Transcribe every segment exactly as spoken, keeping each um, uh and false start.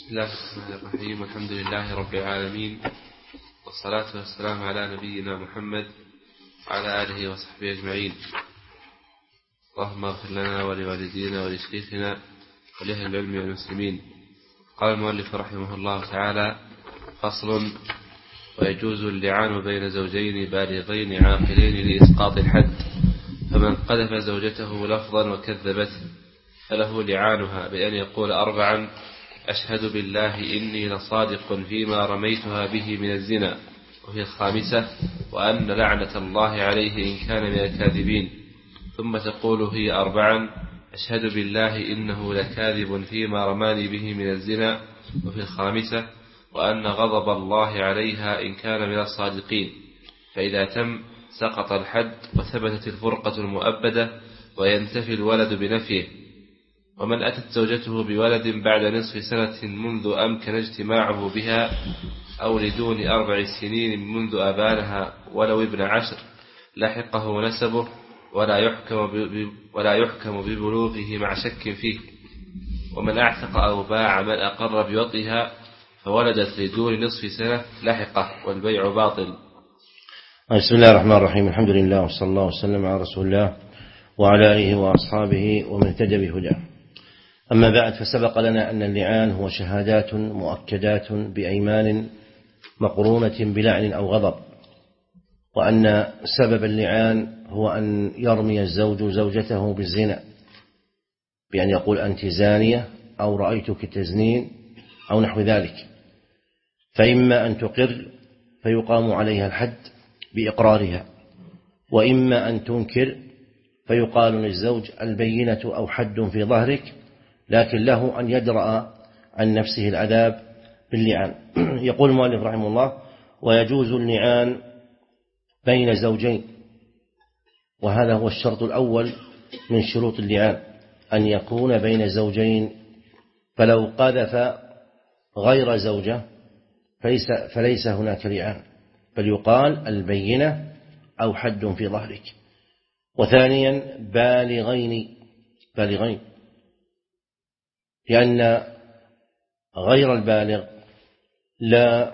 بسم الله الرحمن الرحيم. والحمد لله رب العالمين، والصلاة والسلام على نبينا محمد وعلى آله وصحبه أجمعين. اللهم اغفر لنا ولوالدينا ولشيخنا ولأهل العلم والمسلمين. قال المؤلف رحمه الله تعالى: فصل: ويجوز اللعان بين زوجين بالغين عاقلين لإسقاط الحد، فمن قذف زوجته لفظا وكذبته فله لعانها بأن يقول أربعا: أشهد بالله إني لصادق فيما رميتها به من الزنا، وهي الخامسة: وأن لعنة الله عليه إن كان من الكاذبين. ثم تقول هي أربعا: أشهد بالله إنه لكاذب فيما رماني به من الزنا، وفي الخامسة: وأن غضب الله عليها إن كان من الصادقين. فإذا تم سقط الحد وثبتت الفرقة المؤبدة وينتفي الولد بنفيه. ومن أتت زوجته بولد بعد نصف سنة منذ أمكن اجتماعه بها، أو لدون أربع سنين منذ أبانها ولو ابن عشر، لحقه نسبه ولا يحكم ولا يحكم ببلوغه مع شك فيه. ومن أعتق أو باع من أقر بوطئها فولدت لدون نصف سنة لحقه، والبيع باطل. بسم الله الرحمن الرحيم. الحمد لله وصلى الله وسلم على رسول الله وعلى آله وأصحابه ومن اهتدى بهداه. أما بعد، فسبق لنا أن اللعان هو شهادات مؤكدات بأيمان مقرونة بلعن أو غضب، وأن سبب اللعان هو أن يرمي الزوج زوجته بالزنا بأن يقول أنت زانية أو رأيتك تزنين أو نحو ذلك، فإما أن تقر فيقام عليها الحد بإقرارها، وإما أن تنكر فيقال للزوج البينة أو حد في ظهرك، لكن له أن يدرأ عن نفسه العذاب باللعان. يقول المؤلف رحمه الله: ويجوز اللعان بين زوجين، وهذا هو الشرط الأول من شروط اللعان، أن يكون بين زوجين. فلو قذف غير زوجة فليس, فليس هناك لعان، بل يقال البينة أو حد في ظهرك. وثانيا بالغين بالغين لأن غير البالغ لا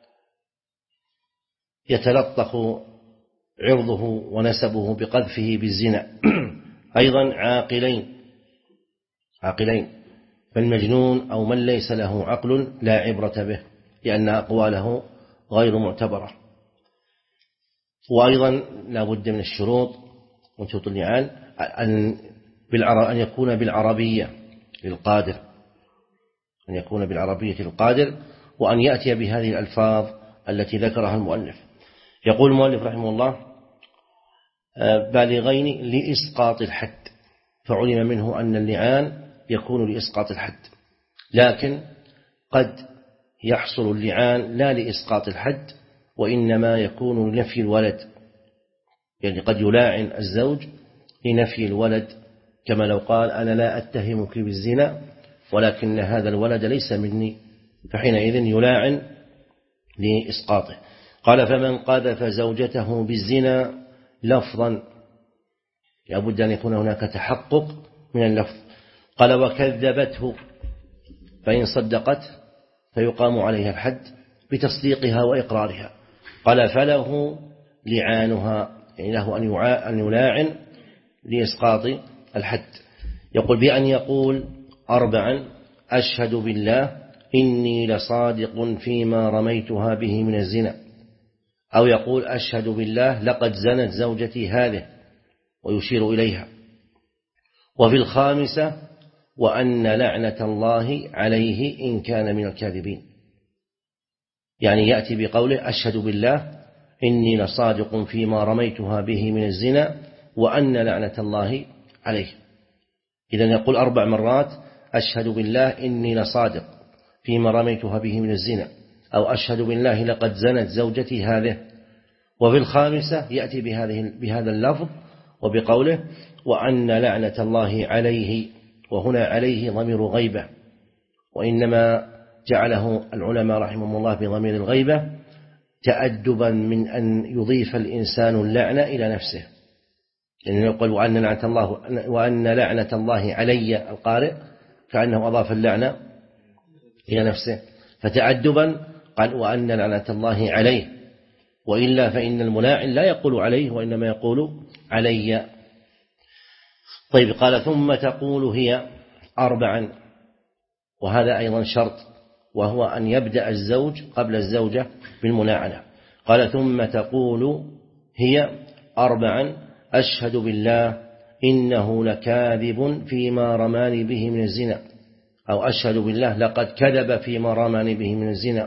يتلطخ عرضه ونسبه بقذفه بالزنا. أيضا عاقلين عاقلين فالمجنون أو من ليس له عقل لا عبرة به، لأن أقواله غير معتبرة. وأيضا لا بد من الشروط من شروط اللعان أن أن يكون بالعربية للقادر أن يكون بالعربية للقادر وأن يأتي بهذه الألفاظ التي ذكرها المؤلف. يقول المؤلف رحمه الله: بالغين لإسقاط الحد. فعلم منه أن اللعان يكون لإسقاط الحد، لكن قد يحصل اللعان لا لإسقاط الحد، وإنما يكون لنفي الولد، يعني قد يلاعن الزوج لنفي الولد، كما لو قال أنا لا أتهمك بالزنا ولكن هذا الولد ليس مني، فحينئذ يلاعن لإسقاطه. قال: فمن قذف زوجته بالزنا لفظا، لابد أن يكون هناك تحقق من اللفظ. قال: وكذبته، فإن صدقت فيقام عليها الحد بتصديقها وإقرارها. قال: فله لعانها، يعني له أن يلاعن لإسقاط الحد. يقول بأن يقول أربعا: أشهد بالله إني لصادق فيما رميتها به من الزنا، أو يقول أشهد بالله لقد زنت زوجتي هذه ويشير إليها. وفي الخامسة: وأن لعنة الله عليه إن كان من الكاذبين، يعني يأتي بقوله أشهد بالله إني لصادق فيما رميتها به من الزنا وأن لعنة الله عليه. إذن يقول أربع مرات: أشهد بالله إني لصادق فيما رميتها به من الزنا، أو أشهد بالله لقد زنت زوجتي هذه. وفي الخامسة يأتي بهذه بهذا اللفظ وبقوله وأن لعنة الله عليه، وهنا عليه ضمير غيبة، وإنما جعله العلماء رحمهم الله بضمير الغيبة تأدبا من أن يضيف الإنسان اللعنة إلى نفسه، لأنه يقول وأن لعنة الله وأن لعنة الله علي، القارئ كأنه أضاف اللعنة إلى نفسه، فتأدبا قال وأن لعنة الله عليه، وإلا فإن الملاعن لا يقول عليه وإنما يقول علي. طيب قال ثم تقول هي أربعا، وهذا أيضا شرط، وهو أن يبدأ الزوج قبل الزوجة بالملاعنة. قال ثم تقول هي أربعا أشهد بالله إنه لكاذب فيما رماني به من الزنا، أو أشهد بالله لقد كذب فيما رماني به من الزنا.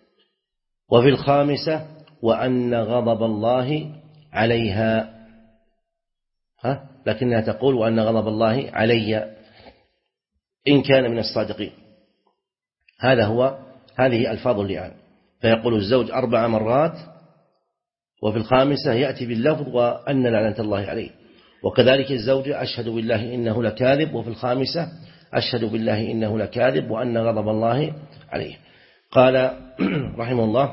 وفي الخامسة وأن غضب الله عليها، ها لكنها تقول وأن غضب الله علي إن كان من الصادقين. هذا هو هذه ألفاظ اللعان. فيقول الزوج أربع مرات، وفي الخامسة يأتي باللفظ وأن لعنة الله عليه. وكذلك الزوجة أشهد بالله إنه لكاذب، وفي الخامسة أشهد بالله إنه لكاذب وأن غضب الله عليه. قال رحمه الله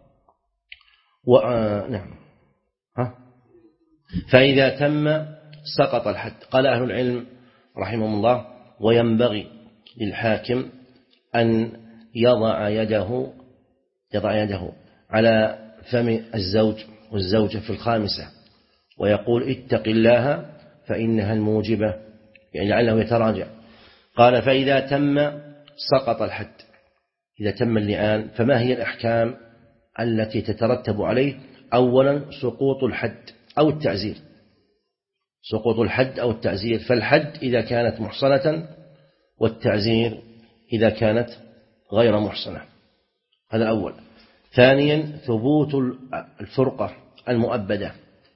و... آه... نعم ها؟ فإذا تم سقط الحد. قال أهل العلم رحمهم الله وينبغي للحاكم أن يضع يده يضع يده على فم الزوج والزوجة في الخامسة ويقول اتق الله فإنها الموجبة، يعني لعله يتراجع. قال فإذا تم سقط الحد. إذا تم اللعان فما هي الأحكام التي تترتب عليه؟ أولا سقوط الحد أو التعزير، سقوط الحد أو التعزير. فالحد إذا كانت محصنة، والتعزير إذا كانت غير محصنة. هذا أول. ثانيا ثبوت الفرقة المؤبدة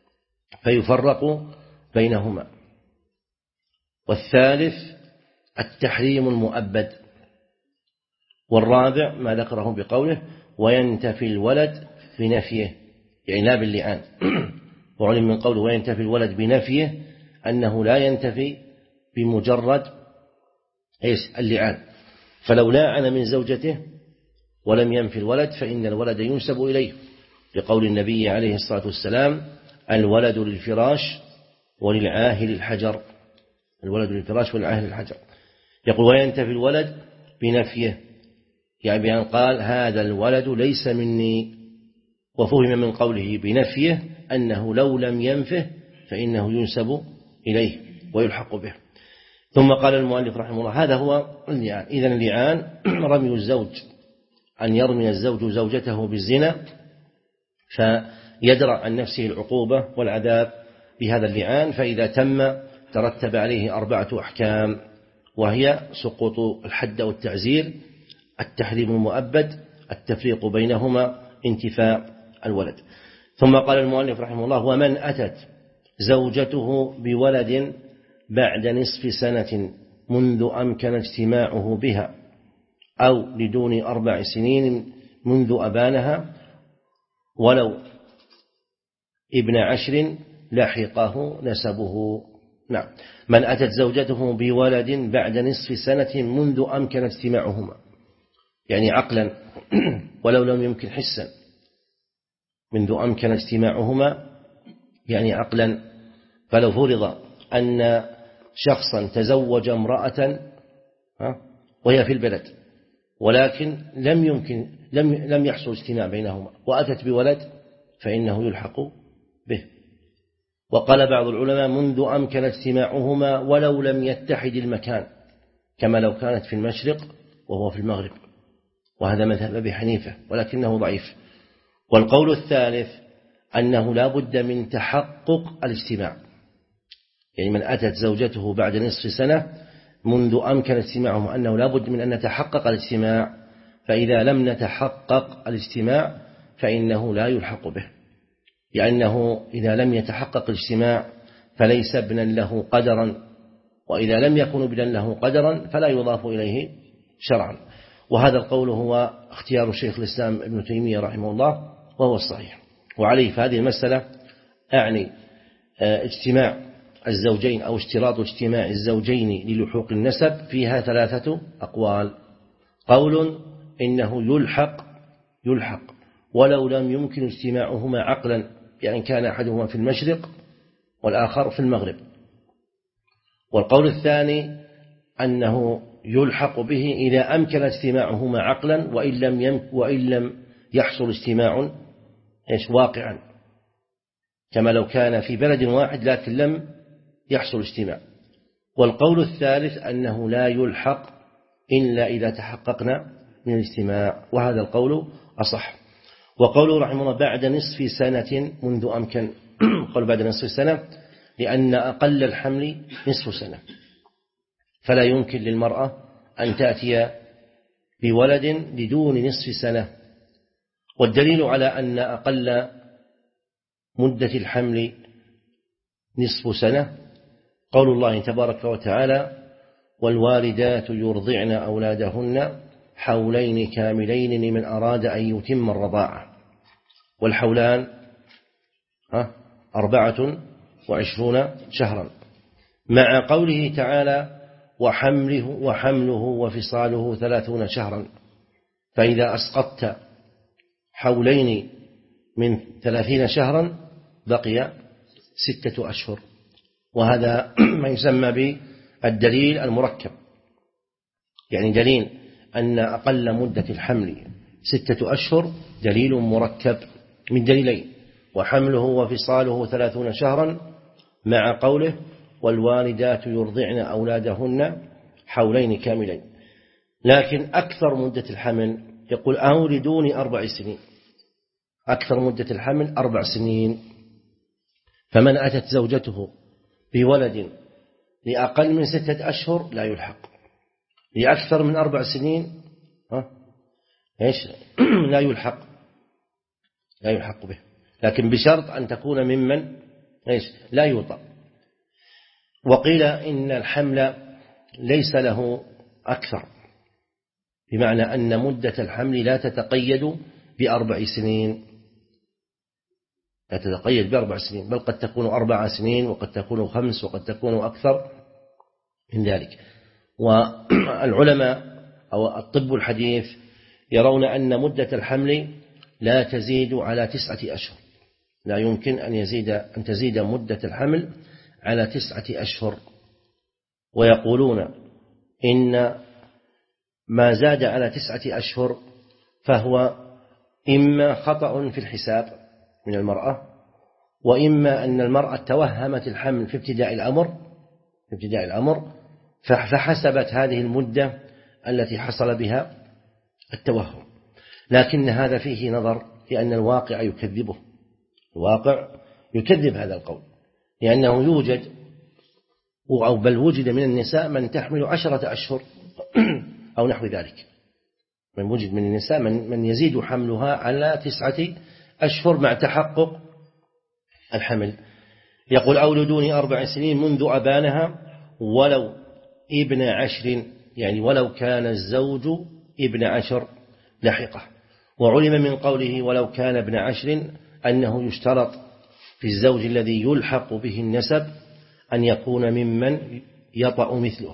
فيفرق بينهما. والثالث التحريم المؤبد. والرابع ما ذكره بقوله وينتفي الولد بنفيه، يعني لا باللعان. وعلم من قوله وينتفي الولد بنفيه أنه لا ينتفي بمجرد إيش اللعان. فلو لاعن من زوجته ولم ينفي الولد فإن الولد ينسب إليه، لقول النبي عليه الصلاة والسلام الولد للفراش وللعاهل الحجر، الولد للفراش والعاهل الحجر. يقول وينتفي الولد بنفيه، يعني بأن قال هذا الولد ليس مني. وفهم من قوله بنفيه أنه لو لم ينفه فإنه ينسب إليه ويلحق به. ثم قال المؤلف رحمه الله هذا هو اللعان. إذن اللعان رمي الزوج، أن يرمي الزوج زوجته بالزنا فيدرع عن نفسه العقوبة والعذاب بهذا اللعان. فإذا تم ترتب عليه أربعة أحكام، وهي سقوط الحد والتعزير، التحريم المؤبد، التفريق بينهما، انتفاء الولد. ثم قال المؤلف رحمه الله ومن أتت زوجته بولد بعد نصف سنة منذ أمكن اجتماعه بها أو لدون أربع سنين منذ أبانها ولو ابن عشر لحقه نسبه. نعم. من أتت زوجته بولد بعد نصف سنة منذ أمكن اجتماعهما، يعني عقلا ولو لم يمكن حسا. منذ أمكن اجتماعهما يعني عقلا. فلو فرض أن شخصا تزوج امرأة وهي في البلد ولكن لم يمكن لم لم يحصل اجتماع بينهما وأتت بولد فإنه يلحق به. وقال بعض العلماء منذ أمكن اجتماعهما ولو لم يتحد المكان، كما لو كانت في المشرق وهو في المغرب، وهذا مذهب أبي حنيفة ولكنه ضعيف. والقول الثالث أنه لا بد من تحقق الاجتماع، يعني من أتت زوجته بعد نصف سنة منذ أمكن اجتماعهم أنه لا بد من أن نتحقق الاجتماع، فإذا لم نتحقق الاجتماع فإنه لا يلحق به، لأنه إذا لم يتحقق الاجتماع فليس ابنا له قدرا، وإذا لم يكن ابنا له قدرا فلا يضاف إليه شرعا. وهذا القول هو اختيار الشيخ الإسلام ابن تيمية رحمه الله وهو الصحيح. وعليه فهذه المسألة أعني اجتماع الزوجين أو اشتراط اجتماع الزوجين للحوق النسب فيها ثلاثة أقوال. قول إنه يلحق يلحق ولو لم يمكن اجتماعهما عقلا، يعني كان أحدهما في المشرق والآخر في المغرب. والقول الثاني أنه يلحق به إذا أمكن اجتماعهما عقلا وإن لم, يمك وإن لم يحصل اجتماع إيش واقعا، كما لو كان في بلد واحد لكن لم يحصل اجتماع. والقول الثالث أنه لا يلحق إلا إذا تحققنا من الاجتماع، وهذا القول أصح. وقوله رحمه الله بعد نصف سنة منذ أمكن، قال بعد نصف سنة لأن أقل الحمل نصف سنة، فلا يمكن للمرأة أن تأتي بولد بدون نصف سنة. والدليل على أن أقل مدة الحمل نصف سنة قول الله تبارك وتعالى والوالدات يرضعن أولادهن حولين كاملين لمن أراد أن يتم الرضاعة. والحولان أربعة وعشرون شهرا، مع قوله تعالى وحمله, وحمله وفصاله ثلاثون شهرا. فإذا أسقطت حولين من ثلاثين شهرا بقي ستة أشهر، وهذا ما يسمى بالدليل المركب، يعني دليل أن أقل مدة الحمل ستة أشهر دليل مركب من دليلين، وحمله وفصاله ثلاثون شهرا مع قوله والوالدات يرضعن أولادهن حولين كاملين. لكن أكثر مدة الحمل يقول أولدوني أربع سنين، أكثر مدة الحمل أربع سنين. فمن أتت زوجته بولد لأقل من ستة أشهر لا يلحق، لأكثر من أربع سنين ها إيش لا يلحق لا يلحق به، لكن بشرط أن تكون ممن إيش لا يوطأ. وقيل إن الحمل ليس له أكثر، بمعنى أن مدة الحمل لا تتقيد بأربع سنين، لا تتقيد بأربع سنين، بل قد تكون أربع سنين وقد تكون خمس وقد تكون أكثر من ذلك. والعلماء أو الطب الحديث يرون أن مدة الحمل لا تزيد على تسعة أشهر، لا يمكن أن يزيد أن تزيد مدة الحمل على تسعة أشهر. ويقولون إن ما زاد على تسعة أشهر فهو إما خطأ في الحساب من المرأة، وإما أن المرأة توهمت الحمل في ابتداء الأمر في ابتداء الأمر فحسبت هذه المدة التي حصل بها التوهم. لكن هذا فيه نظر، لأن الواقع يكذبه، الواقع يكذب هذا القول، لأنه يوجد أو بل وجد من النساء من تحمل عشرة أشهر أو نحو ذلك، من وجد من النساء من, من يزيد حملها على تسعة أشهر مع تحقق الحمل. يقول أولدوني أربع سنين منذ أبانها ولو ابن عشر، يعني ولو كان الزوج ابن عشر لحقه. وعلم من قوله ولو كان ابن عشر أنه يشترط في الزوج الذي يلحق به النسب أن يكون ممن يطأ مثله،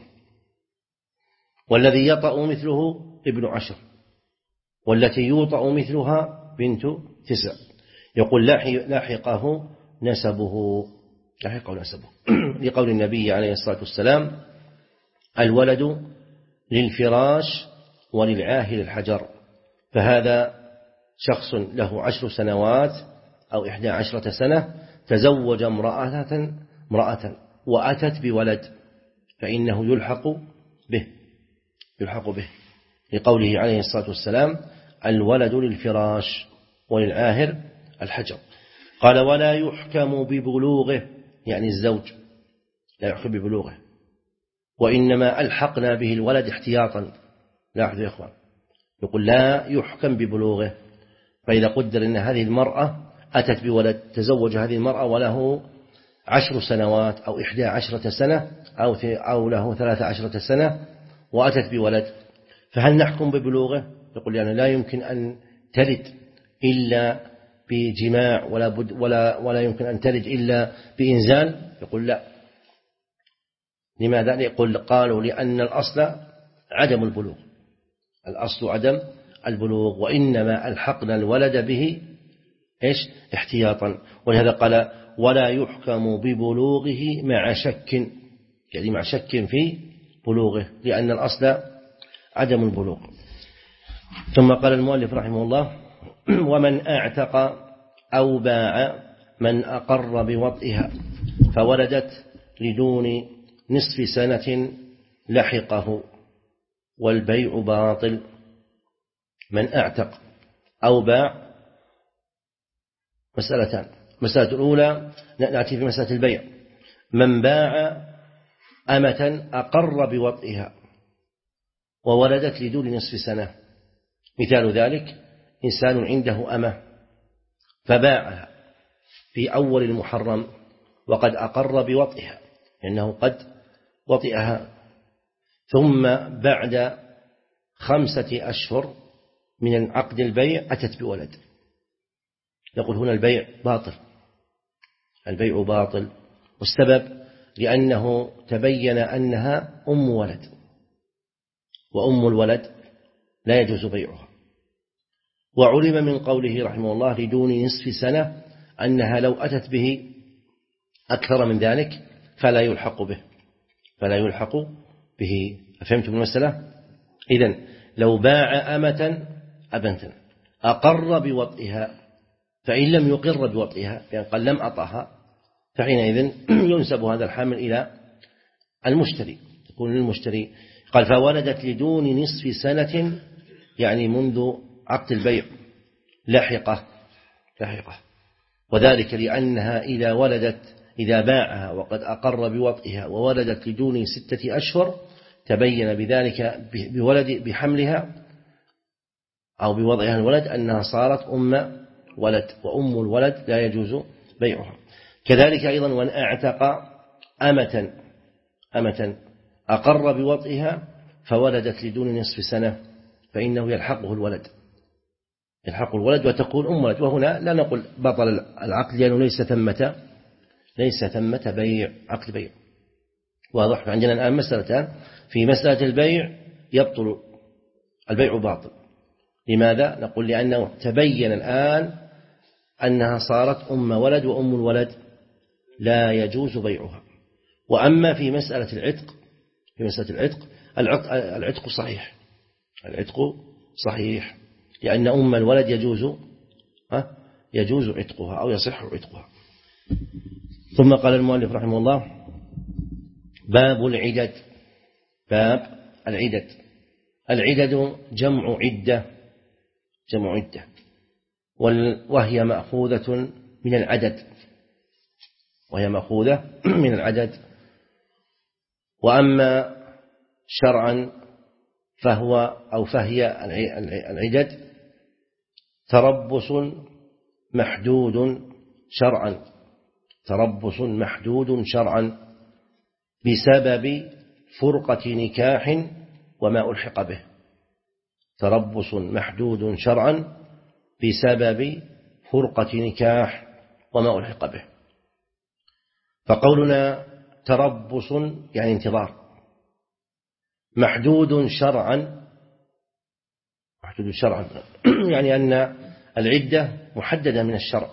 والذي يطأ مثله ابن عشر، والتي يوطأ مثلها بنت تسع. يقول لاحقه نسبه لاحقه نسبه لقول النبي عليه الصلاة والسلام الولد للفراش وللعاهل الحجر. فهذا شخص له عشر سنوات أو إحدى عشرة سنة تزوج امرأة امرأة وأتت بولد، فإنه يلحق به يلحق به لقوله عليه الصلاة والسلام الولد للفراش وللعاهر الحجر. قال ولا يحكم ببلوغه، يعني الزوج لا يحكم ببلوغه، وإنما ألحقنا به الولد احتياطا. لاحظوا يا إخوان، يقول لا يحكم ببلوغه، فإذا قدر أن هذه المرأة أتت بولد، تزوج هذه المرأة وله عشر سنوات أو إحدى عشرة سنة أو أو له ثلاث عشرة سنة وأتت بولد، فهل نحكم ببلوغه؟ يقول يعني لا يمكن أن تلد إلا بجماع ولا بد ولا ولا يمكن أن تلد إلا بإنزال. يقول لا. لماذا؟ يقول قالوا لأن الأصل عدم البلوغ، الأصل عدم البلوغ، وإنما ألحقنا الولد به إيش احتياطا. ولهذا قال ولا يحكم ببلوغه مع شك، يعني مع شك في بلوغه، لأن الأصل عدم البلوغ. ثم قال المؤلف رحمه الله: ومن أعتق أو باع من أقر بوطئها فولدت لدون نصف سنة لحقه والبيع باطل. من أعتق أو باع مسألتان. مسألة الأولى نأتي في مسألة البيع. من باع أمة أقر بوطئها وولدت لدون نصف سنة، مثال ذلك إنسان عنده أمة فباعها في أول المحرم وقد أقر بوطئها، لأنه قد وطئها، ثم بعد خمسة أشهر من عقد البيع أتت بولد، نقول هنا البيع باطل، البيع باطل. والسبب لأنه تبين أنها أم ولد، وأم الولد لا يجوز بيعها. وعلم من قوله رحمه الله لدون نصف سنة أنها لو أتت به أكثر من ذلك فلا يلحق به، فلا يلحق به. أفهمتم المسألة؟ إذن لو باع أمة أبنة أقر بوطئها، فإن لم يقر بوطئها يعني قال لم أطأها، فحينئذ ينسب هذا الحمل إلى المشتري، يكون للمشتري. قال فولدت لدون نصف سنة يعني منذ عقد البيع لحقه لحقه وذلك لأنها إذا ولدت إذا باعها وقد أقر بوطئها وولدت لدون ستة أشهر تبين بذلك بولد بحملها أو بوضعها الولد أنها صارت أم ولد، وأم الولد لا يجوز بيعها. كذلك أيضا وأن أعتق أمة أمة أقر بوطئها فولدت لدون نصف سنة فإنه يلحقه الولد، يلحق الولد وتكون أم ولد. وهنا لا نقول بطل العقد لأنه ليس ثمة ليس ثمة بيع عقد بيع. واضح؟ عندنا الآن مسألتان. في مسألة البيع يبطل البيع باطل. لماذا؟ نقول لأنه تبين الآن أنها صارت أم ولد، وأم الولد لا يجوز بيعها. وأما في مسألة العتق في مسألة العتق العتق, العتق صحيح العتق صحيح لأن أم الولد يجوز يجوز عتقها أو يصح عتقها. ثم قال المؤلف رحمه الله: باب العدد. باب العدد. العدد جمع عدة جمع عدة وهي مأخوذة من العدد وهي مأخوذة من العدد. وأما شرعا فهو أو فهي العدد تربص محدود شرعا تربص محدود شرعا بسبب فرقة نكاح وما ألحق به. تربص محدود شرعا بسبب فرقة نكاح وما ألحق به. فقولنا تربص يعني انتظار، محدود شرعا محدود شرعا يعني أن العدة محددة من الشرع.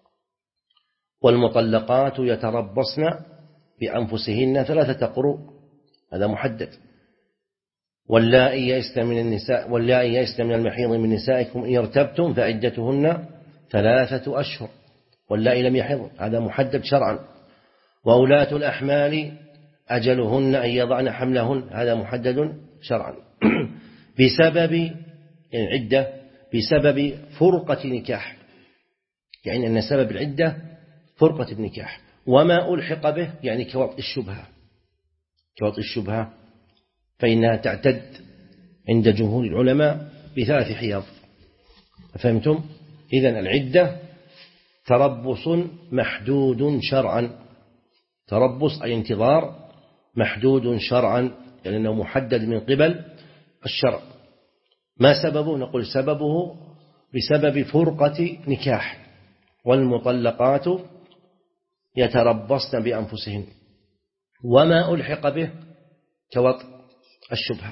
والمطلقات يتربصن بأنفسهن ثلاثة قروء، هذا محدد. واللائي يئسن من النساء واللائي يئسن من المحيض من نسائكم إن ارتبتم فعدتهن ثلاثة أشهر واللائي لم يحضن، هذا محدد شرعا. وأولاة الأحمال أجلهن أن يضعن حملهن، هذا محدد شرعا. بسبب العدة بسبب فرقة نكاح، يعني أن سبب العدة فرقة النكاح. وما ألحق به يعني كوطئ الشبهة كوطئ الشبهة فإنها تعتد عند جمهور العلماء بثلاث حيض. فهمتم؟ إذن العدة تربص محدود شرعا، تربص أي انتظار محدود شرعا يعني أنه محدد من قبل الشرع. ما سببه؟ نقول سببه بسبب فرقة نكاح. والمطلقات يتربصن بأنفسهن. وما ألحق به كوطئ الشبهة.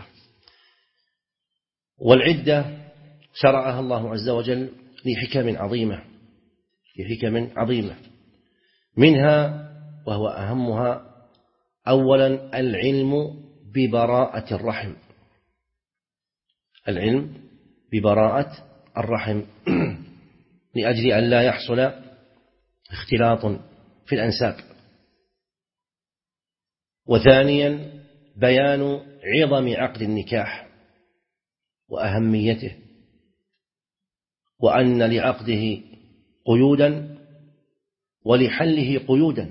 والعدة شرعها الله عز وجل لحكم عظيمة لحكم عظيمة منها وهو أهمها أولا العلم ببراءة الرحم، العلم ببراءة الرحم لأجل أن لا يحصل اختلاط في الأنساب. وثانيا بيان عظم عقد النكاح وأهميته، وأن لعقده قيودا ولحله قيودا.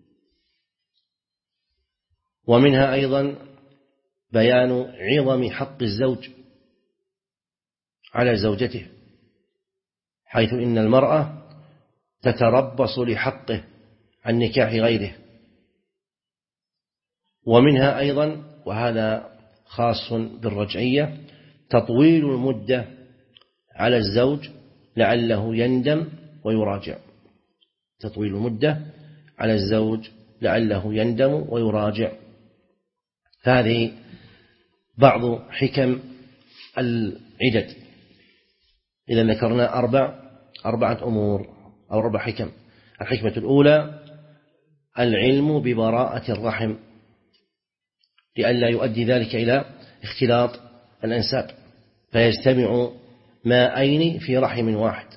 ومنها أيضا بيان عظم حق الزوج على زوجته، حيث إن المرأة تتربص لحقه عن نكاح غيره. ومنها أيضا، وهذا خاص بالرجعية، تطويل المدة على الزوج لعله يندم ويراجع، تطويل المدة على الزوج لعله يندم ويراجع. هذه بعض حكم العدد. إذا ذكرنا أربع أربعة أمور أو أربع حكم. الحكمة الأولى العلم ببراءة الرحم لئلا يؤدي ذلك إلى اختلاط الأنساب فيجتمع ماءين في رحم واحد.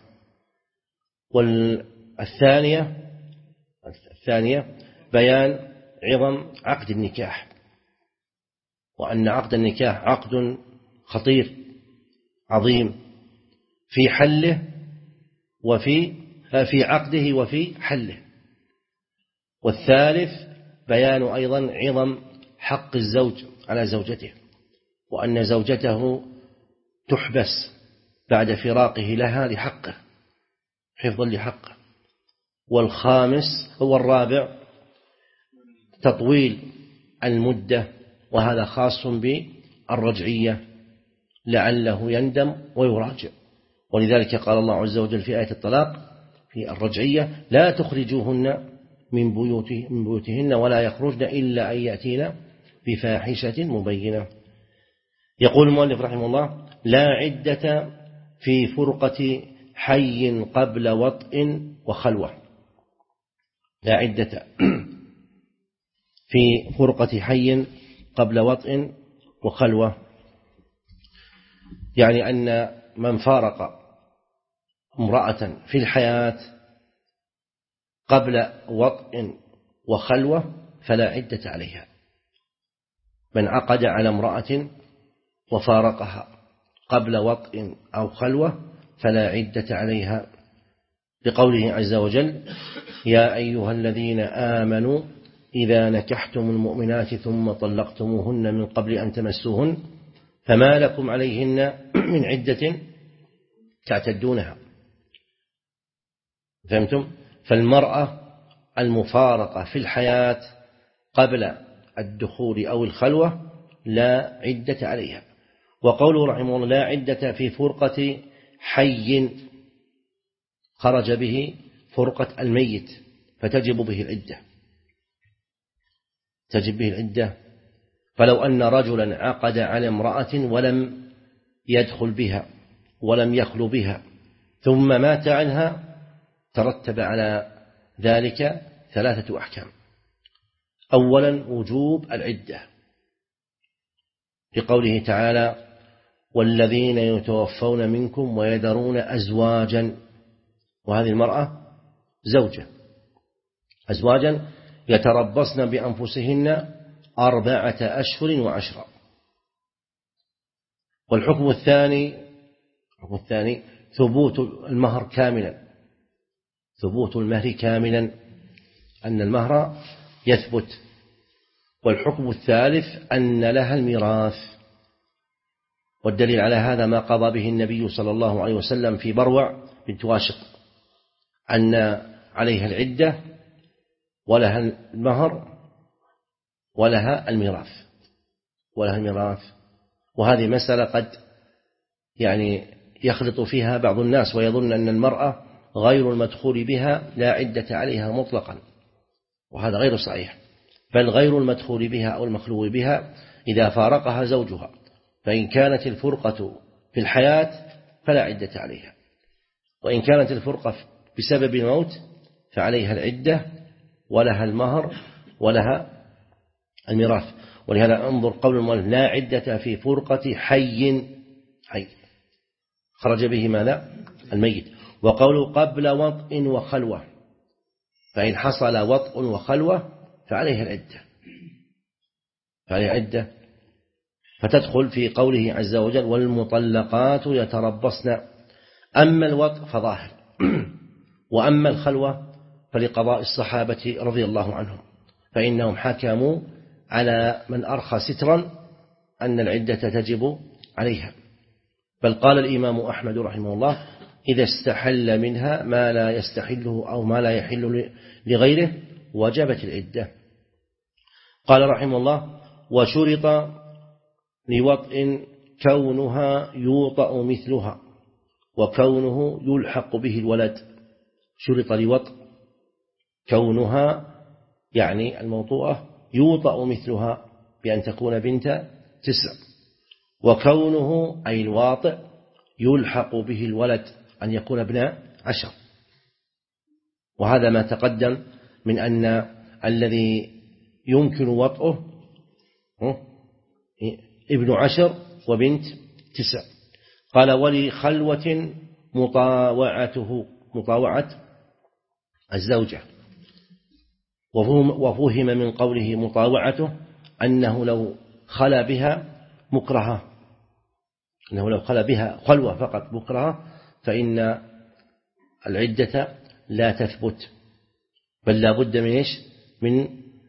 والثانية الثانية بيان عظم عقد النكاح، وأن عقد النكاح عقد خطير عظيم في حله وفي في عقده وفي حله. والثالث بيان أيضا عظم حق الزوج على زوجته، وأن زوجته تحبس بعد فراقه لها لحقه، حفظا لحقه. والخامس هو الرابع تطويل المدة، وهذا خاص بالرجعية لعله يندم ويراجع. ولذلك قال الله عز وجل في آية الطلاق في الرجعية: لا تخرجوهن من بيوتهن ولا يخرجن إلا أن يأتين بفاحشة مبينة. يقول المؤلف رحمه الله: لا عدة في فرقة حي قبل وطء وخلوة. لا عدة في فرقة حي قبل وطء وخلوة، يعني أن من فارق امرأة في الحياة قبل وطء وخلوة فلا عدة عليها. من عقد على امرأة وفارقها قبل وطء أو خلوة فلا عدة عليها، لقوله عز وجل: يا أيها الذين آمنوا إذا نكحتم المؤمنات ثم طلقتموهن من قبل أن تمسوهن فما لكم عليهن من عدة تعتدونها. فهمتم؟ فالمرأة المفارقة في الحياة قبل الدخول أو الخلوة لا عدة عليها. وقوله رحمه الله: لا عدة في فرقة حي، خرج به فرقة الميت فتجب به العدة، تجب به العدة. فلو أن رجلا عقد على امرأة ولم يدخل بها ولم يخلو بها ثم مات عنها ترتب على ذلك ثلاثة أحكام. أولا وجوب العدة، لقوله تعالى: والذين يتوفون منكم ويذرون أزواجا، وهذه المرأة زوجة، أزواجا يتربصن بأنفسهن أربعة أشهر وعشرة. والحكم الثاني الحكم الثاني ثبوت المهر كاملا، ثبوت المهر كاملا، أن المهر يثبت. والحكم الثالث أن لها الميراث، والدليل على هذا ما قضى به النبي صلى الله عليه وسلم في بروع بنت واشق، أن عليها العدة ولها المهر ولها الميراث ولها الميراث. وهذه مسألة قد يعني يخلط فيها بعض الناس ويظن أن المرأة غير المدخول بها لا عدة عليها مطلقا، وهذا غير صحيح. بل غير المدخول بها أو المخلو بها إذا فارقها زوجها، فإن كانت الفرقة في الحياة فلا عدة عليها، وإن كانت الفرقة بسبب الموت فعليها العدة ولها المهر ولها الميراث. ولهذا انظر قول المؤلف لا عدة في فرقة حي حي خرج به ماذا؟ الميت. وقوله قبل وطء وخلوة، فإن حصل وطء وخلوة فعليه العدة فعليه عدة فتدخل في قوله عز وجل والمطلقات يتربصن. أما الوطء فظاهر وأما الخلوة فلقضاء الصحابة رضي الله عنهم، فإنهم حكموا على من أرخى سترا أن العدة تجب عليها. بل قال الإمام أحمد رحمه الله إذا استحل منها ما لا يستحله أو ما لا يحل لغيره وجبت العدة. قال رحمه الله وشرط لوطء كونها يوطأ مثلها وكونه يلحق به الولد. شرط لوطء كونها يعني الموطوءة يوطأ مثلها بأن تكون بنت تسع، وكونه أي الواطئ يلحق به الولد أن يكون ابن عشر. وهذا ما تقدم من أن الذي يمكن وطئه ابن عشر وبنت تسع. قال ولخلوة مطاوعته مطاوعة الزوجة، وفهم من قوله مطاوعته أنه لو خلى بها مكرهة أنه لو خلى بها خلوة فقط مكرهة فإن العدة لا تثبت، بل لا بد من إيش؟ من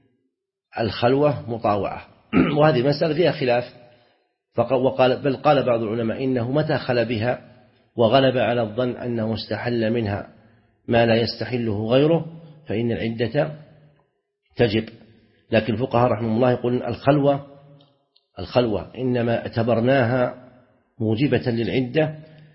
الخلوة مطاوعة. وهذه مسألة فيها خلاف، وقال بل قال بعض العلماء إنه متى خلى بها وغلب على الظن أنه استحل منها ما لا يستحله غيره فإن العدة تجب. لكن الفقهاء رحمه الله يقولون الخلوة الخلوة إنما اعتبرناها موجبة للعدة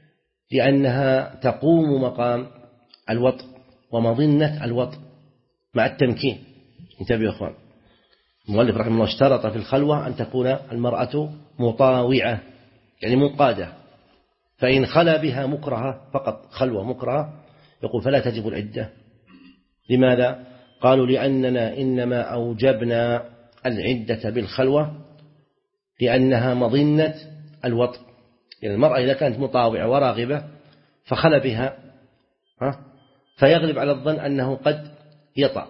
لأنها تقوم مقام الوطء ومظنة الوطء مع التمكين. انتبهوا يا أخوان، المؤلف رحمه الله اشترط في الخلوة أن تكون المرأة مطاوعة يعني منقادة، فإن خلا بها مكرهة فقط خلوة مكرهة يقول فلا تجب العدة. لماذا؟ قالوا لأننا إنما أوجبنا العدة بالخلوة لأنها مظنة الوطء. يعني المرأة إذا كانت مطاوعة وراغبة فخلا بها فيغلب على الظن أنه قد يطأ.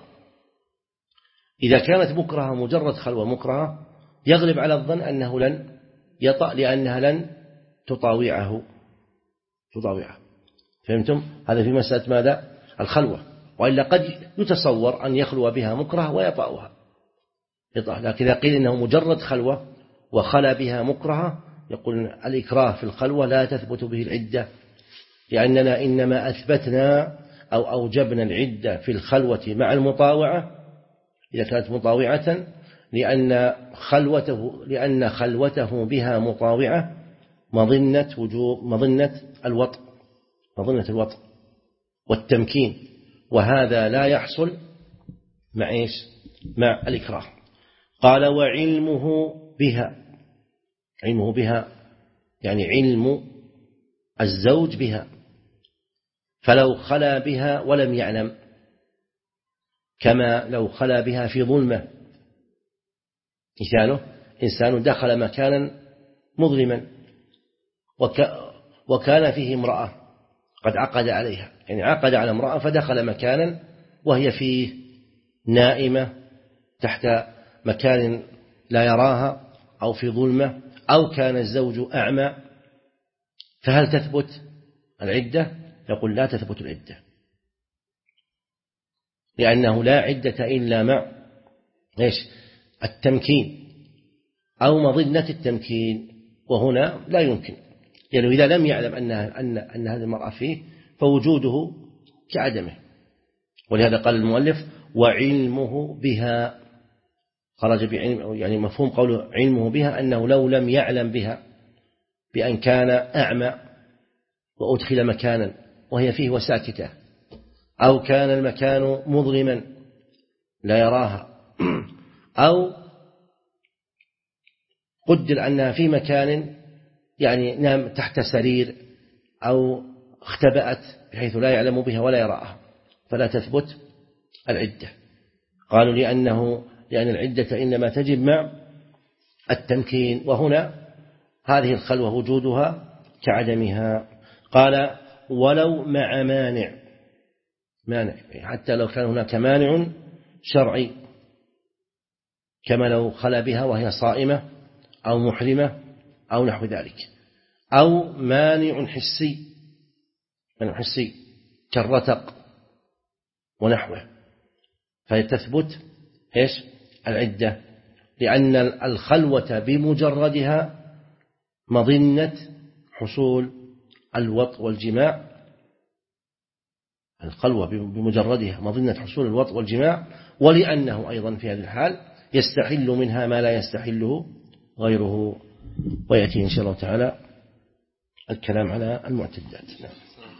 إذا كانت مكرهة مجرد خلوة مكرهة يغلب على الظن أنه لن يطأ لأنها لن تطاوعه تطاوعه. فهمتم؟ هذا في مسألة ماذا؟ الخلوة. وإلا قد يتصور أن يخلو بها مكره ويطأها يطأ. لكن إذا قيل إنه مجرد خلوة وخلا بها مكرهة يقول الإكراه في الخلوة لا تثبت به العدة، لأننا إنما أثبتنا أو أوجبنا العدة في الخلوة مع المطاوعة إذا كانت مطاوعة لأن خلوته لأن خلوته بها مطاوعة مظنة وجوب مظنة الوطء مظنة الوطء والتمكين، وهذا لا يحصل مع إيش؟ مع الإكراه. قال وعلمه بها، علمه بها يعني علم الزوج بها، فلو خلا بها ولم يعلم كما لو خلا بها في ظلمة. مثاله إنسان دخل مكانا مظلما وكان فيه امرأة قد عقد عليها، يعني عقد على امرأة فدخل مكانا وهي فيه نائمة تحت مكان لا يراها أو في ظلمة أو كان الزوج أعمى، فهل تثبت العدة؟ يقول لا تثبت العدة، لأنه لا عدة إلا مع إيش؟ التمكين أو مظنة التمكين، وهنا لا يمكن، لأنه إذا لم يعلم أن أن أن هذه المرأة فيه فوجوده كعدمه. ولهذا قال المؤلف وعلمه بها، خرج بعلم يعني مفهوم قوله علمه بها أنه لو لم يعلم بها بأن كان أعمى وأدخل مكانا وهي فيه وساكتة، أو كان المكان مظلما لا يراها، أو قدر أنها في مكان يعني نام تحت سرير أو اختبأت بحيث لا يعلم بها ولا يراها، فلا تثبت العدة. قالوا لأنه لأن العدة إنما تجب مع التمكين، وهنا هذه الخلوة وجودها كعدمها. قال ولو مع مانع، مانع حتى لو كان هناك مانع شرعي، كما لو خلا بها وهي صائمة أو محرمة أو نحو ذلك، أو مانع حسي، مانع حسي كالرتق ونحوه، فتثبت إيش العدة، لأن الخلوة بمجردها مظنة حصول الوطء والجماع، الخلوة بمجردها مظنة حصول الوطء والجماع، ولأنه أيضا في هذه الحال يستحل منها ما لا يستحله غيره. ويأتي إن شاء الله تعالى الكلام على المعتدات. نعم,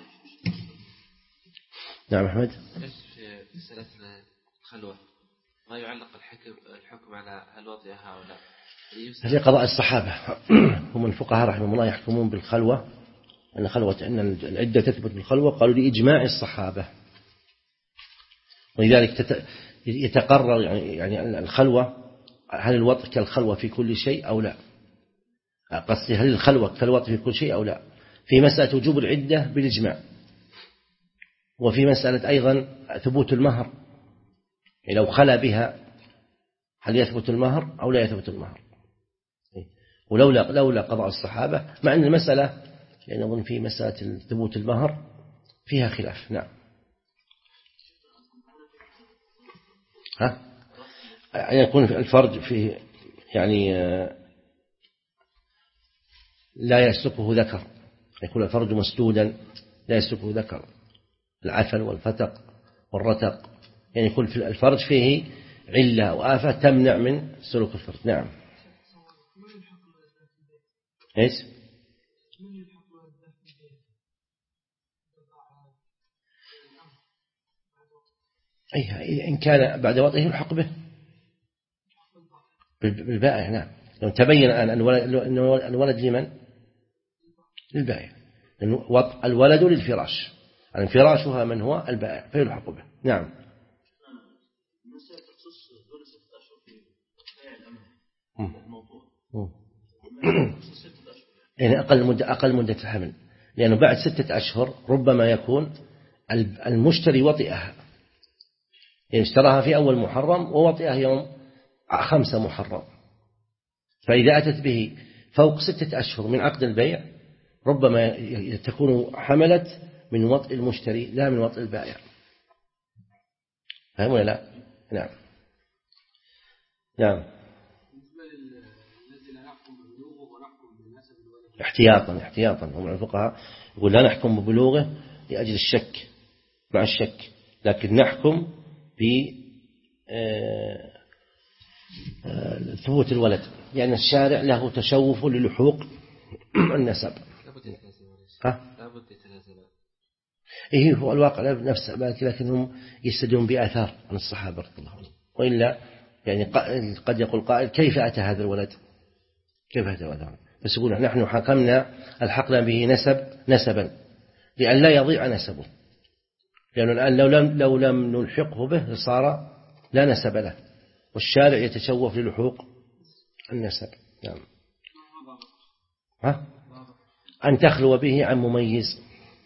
نعم أحمد. في مسألة الخلوة ما يعلق الحكم الحكم على هل وطئها أو لا؟ هذه قضاء الصحابة، هم الفقهاء رحمهم الله يحكمون بالخلوة، أن خلوة أن العدة تثبت بالخلوة، قالوا لإجماع الصحابة، ولذلك يتقرر يعني يعني الخلوة، هل الوطء كالخلوة في كل شيء أو لا؟ قصدي هل الخلوة كالوطء في كل شيء أو لا؟ في مسألة وجوب العدة بالإجماع، وفي مسألة أيضا ثبوت المهر، يعني لو خلا بها هل يثبت المهر أو لا يثبت المهر؟ ولولا لولا قضاء الصحابة، مع أن المسألة يعني أظن في مسألة ثبوت المهر فيها خلاف. نعم. ها يعني يكون الفرج في يعني لا يسلكه ذكر، يكون الفرج مسدودا لا يسلكه ذكر، العفل والفتق والرتق، يعني يكون في الفرج فيه علة أو آفة تمنع من سلوك الفرج. نعم. إيش؟ أي إن كان بعد وضعه يلحق به بالبائع. نعم. لو تبين أن الولد لمن؟ للبائع، الولد للفراش، يعني فراشها من هو البائع فيلحق به. نعم. يعني أقل مدة أقل مدة الحمل، لأنه بعد ستة أشهر ربما يكون المشتري وطئها، يعني اشتراها في أول محرم ووطئها يوم خمسة محرم، فإذا أتت به فوق ستة أشهر من عقد البيع ربما تكون حملت من وطئ المشتري لا من وطئ البائع. فهم ولا لا؟ نعم. نعم. احتياطا احتياطا هم الفقهاء يقول لا نحكم ببلوغه لأجل الشك مع الشك، لكن نحكم بثبوت الولد، لأن يعني الشارع له تشوف للحوق النسب. ها؟ إيه هو الواقع نفسه، لكنهم يستدلون بآثار عن الصحابة رضي الله عنهم، وإلا يعني قد يقول قائل كيف أتى هذا الولد؟ كيف أتى هذا الولد؟ بس يقول نحن حكمنا الحقنا به نسب نسبا لأن لا يضيع نسبه، لأنه الآن لو لم لو لم نلحقه به صار لا نسب له، والشارع يتشوف للحوق النسب. نعم. ها؟ أن تخلو به عن مميز،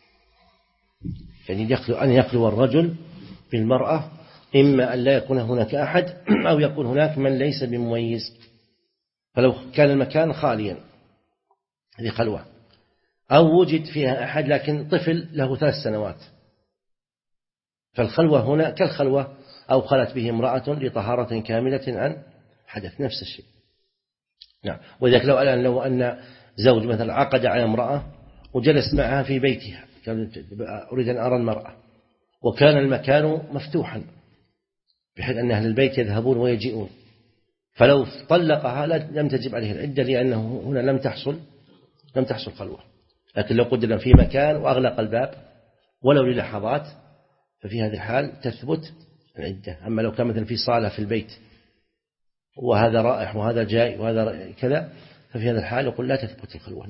يعني يخلو أن يخلو الرجل بالمرأة، إما أن لا يكون هناك أحد أو يكون هناك من ليس بمميز، فلو كان المكان خاليا هذه خلوة، أو وجد فيها أحد لكن طفل له ثلاث سنوات، فالخلوة هنا كالخلوة أو خلت به امرأة لطهارة كاملة عن حدث، نفس الشيء. نعم. وذلك لو الآن لو أن زوج مثلا عقد على امرأة وجلس معها في بيتها، أريد أن أرى المرأة، وكان المكان مفتوحا بحيث أن أهل البيت يذهبون ويجيئون، فلو طلقها لم تجب عليه العدة، لأنه هنا لم تحصل لم تحصل خلوة. لكن لو قدر في مكان وأغلق الباب ولو للحظات ففي هذه الحال تثبت العدة. أما لو كان مثلا في صالة في البيت وهذا رائح وهذا جاي وهذا كذا، ففي هذا الحال يقول لا تثبت الخلوة.